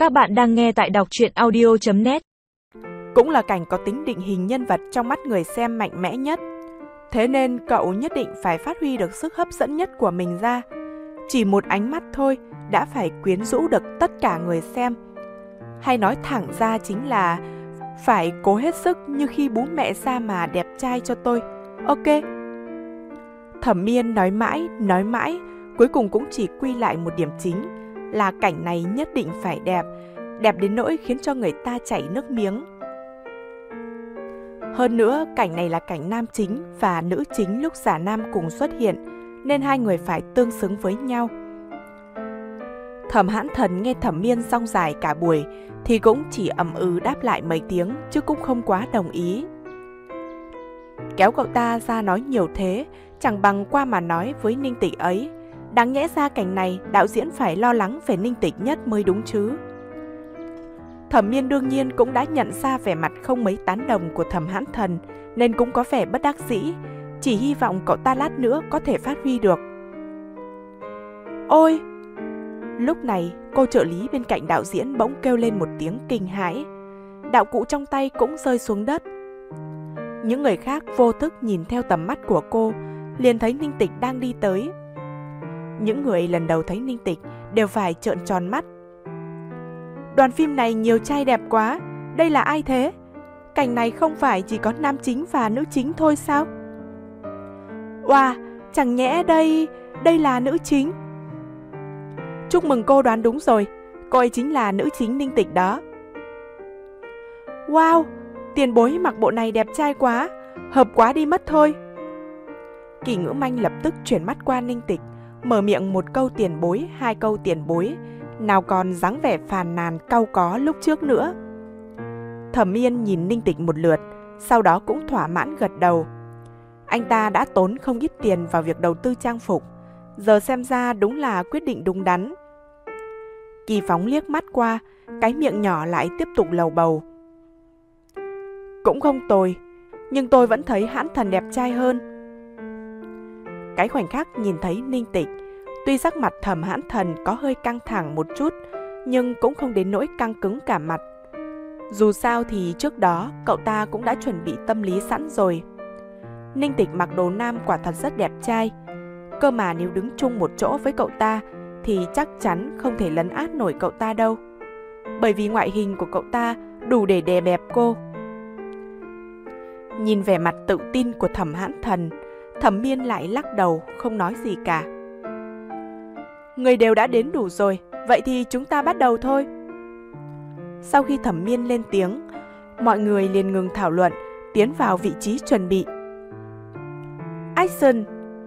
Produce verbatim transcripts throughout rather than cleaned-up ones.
Các bạn đang nghe tại đọc truyện audio chấm net. Cũng là cảnh có tính định hình nhân vật trong mắt người xem mạnh mẽ nhất. Thế nên cậu nhất định phải phát huy được sức hấp dẫn nhất của mình ra. Chỉ một ánh mắt thôi đã phải quyến rũ được tất cả người xem. Hay nói thẳng ra chính là phải cố hết sức như khi bú mẹ ra mà đẹp trai cho tôi. Ok. Thẩm Miên nói mãi, nói mãi, cuối cùng cũng chỉ quy lại một điểm chính là cảnh này nhất định phải đẹp, đẹp đến nỗi khiến cho người ta chảy nước miếng. Hơn nữa, cảnh này là cảnh nam chính và nữ chính lúc giả nam cùng xuất hiện, nên hai người phải tương xứng với nhau. Thẩm Hãn Thần nghe Thẩm Miên rong dài cả buổi thì cũng chỉ ậm ừ đáp lại mấy tiếng chứ cũng không quá đồng ý. Kéo cậu ta ra nói nhiều thế chẳng bằng qua mà nói với Ninh Tịch ấy. Đáng nhẽ ra cảnh này đạo diễn phải lo lắng về Ninh Tịch nhất mới đúng chứ. Thẩm Miên đương nhiên cũng đã nhận ra vẻ mặt không mấy tán đồng của Thẩm Hãn Thần, nên cũng có vẻ bất đắc dĩ, chỉ hy vọng cậu ta lát nữa có thể phát huy được. Ôi! Lúc này, cô trợ lý bên cạnh đạo diễn bỗng kêu lên một tiếng kinh hãi. Đạo cụ trong tay cũng rơi xuống đất. Những người khác vô thức nhìn theo tầm mắt của cô, liền thấy Ninh Tịch đang đi tới. Những người lần đầu thấy Ninh Tịch đều phải trợn tròn mắt. Đoàn phim này nhiều trai đẹp quá, đây là ai thế? Cảnh này không phải chỉ có nam chính và nữ chính thôi sao? Wow, chẳng nhẽ đây, đây là nữ chính? Chúc mừng cô đoán đúng rồi, cô ấy chính là nữ chính Ninh Tịch đó. Wow, tiền bối mặc bộ này đẹp trai quá, hợp quá đi mất thôi. Kỳ Ngữ Manh lập tức chuyển mắt qua Ninh Tịch, mở miệng một câu tiền bối, hai câu tiền bối, nào còn dáng vẻ phàn nàn cau có lúc trước nữa. Thẩm Miên nhìn Ninh Tịch một lượt, sau đó cũng thỏa mãn gật đầu. Anh ta đã tốn không ít tiền vào việc đầu tư trang phục, giờ xem ra đúng là quyết định đúng đắn. Kỳ Phóng liếc mắt qua, cái miệng nhỏ lại tiếp tục lầu bầu. Cũng không tồi, nhưng tôi vẫn thấy Hãn Thần đẹp trai hơn. Cái khoảnh khắc nhìn thấy Ninh Tịch, tuy sắc mặt Thẩm Hãn Thần có hơi căng thẳng một chút, nhưng cũng không đến nỗi căng cứng cả mặt. Dù sao thì trước đó cậu ta cũng đã chuẩn bị tâm lý sẵn rồi. Ninh Tịch mặc đồ nam quả thật rất đẹp trai, cơ mà nếu đứng chung một chỗ với cậu ta thì chắc chắn không thể lấn át nổi cậu ta đâu. Bởi vì ngoại hình của cậu ta đủ để đè bẹp cô. Nhìn vẻ mặt tự tin của Thẩm Hãn Thần, Thẩm Miên lại lắc đầu không nói gì cả. Người đều đã đến đủ rồi, vậy thì chúng ta bắt đầu thôi. Sau khi Thẩm Miên lên tiếng, mọi người liền ngừng thảo luận, tiến vào vị trí chuẩn bị. Action!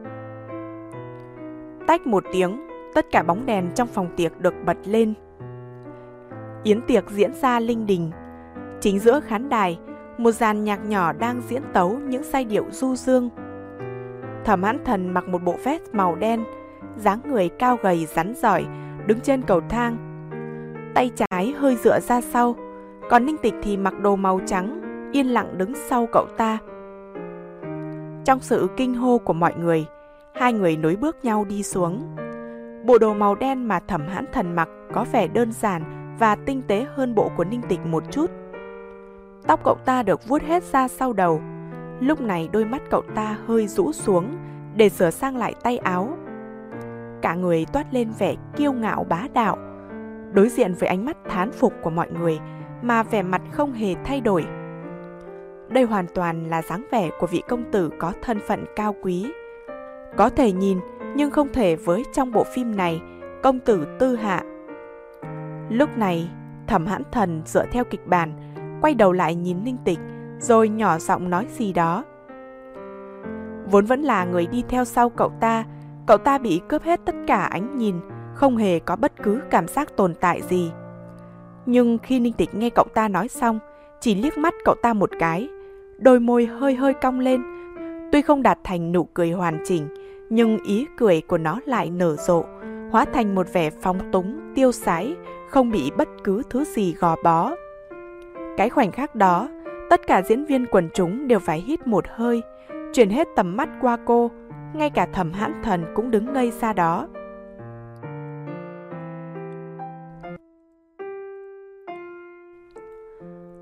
Tách một tiếng, tất cả bóng đèn trong phòng tiệc được bật lên. Yến tiệc diễn ra linh đình. Chính giữa khán đài, một dàn nhạc nhỏ đang diễn tấu những giai điệu du dương. Thẩm Hãn Thần mặc một bộ vest màu đen, dáng người cao gầy rắn giỏi, đứng trên cầu thang. Tay trái hơi dựa ra sau, còn Ninh Tịch thì mặc đồ màu trắng, yên lặng đứng sau cậu ta. Trong sự kinh hô của mọi người, hai người nối bước nhau đi xuống. Bộ đồ màu đen mà Thẩm Hãn Thần mặc có vẻ đơn giản và tinh tế hơn bộ của Ninh Tịch một chút. Tóc cậu ta được vuốt hết ra sau đầu. Lúc này đôi mắt cậu ta hơi rũ xuống để sửa sang lại tay áo. Cả người toát lên vẻ kiêu ngạo bá đạo, đối diện với ánh mắt thán phục của mọi người mà vẻ mặt không hề thay đổi. Đây hoàn toàn là dáng vẻ của vị công tử có thân phận cao quý. Có thể nhìn nhưng không thể với trong bộ phim này, công tử Tư Hạ. Lúc này, Thẩm Hãn Thần dựa theo kịch bản, quay đầu lại nhìn Ninh Tịch, rồi nhỏ giọng nói gì đó. Vốn vẫn là người đi theo sau cậu ta, cậu ta bị cướp hết tất cả ánh nhìn, không hề có bất cứ cảm giác tồn tại gì. Nhưng khi Ninh Tịch nghe cậu ta nói xong, chỉ liếc mắt cậu ta một cái, đôi môi hơi hơi cong lên. Tuy không đạt thành nụ cười hoàn chỉnh, nhưng ý cười của nó lại nở rộ, hóa thành một vẻ phóng túng, tiêu sái, không bị bất cứ thứ gì gò bó. Cái khoảnh khắc đó, tất cả diễn viên quần chúng đều phải hít một hơi, chuyển hết tầm mắt qua cô, ngay cả Thẩm Hãn Thần cũng đứng ngây ra đó.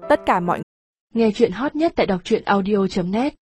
Tất cả mọi Nghe chuyện hot nhất tại đọc truyện audio chấm net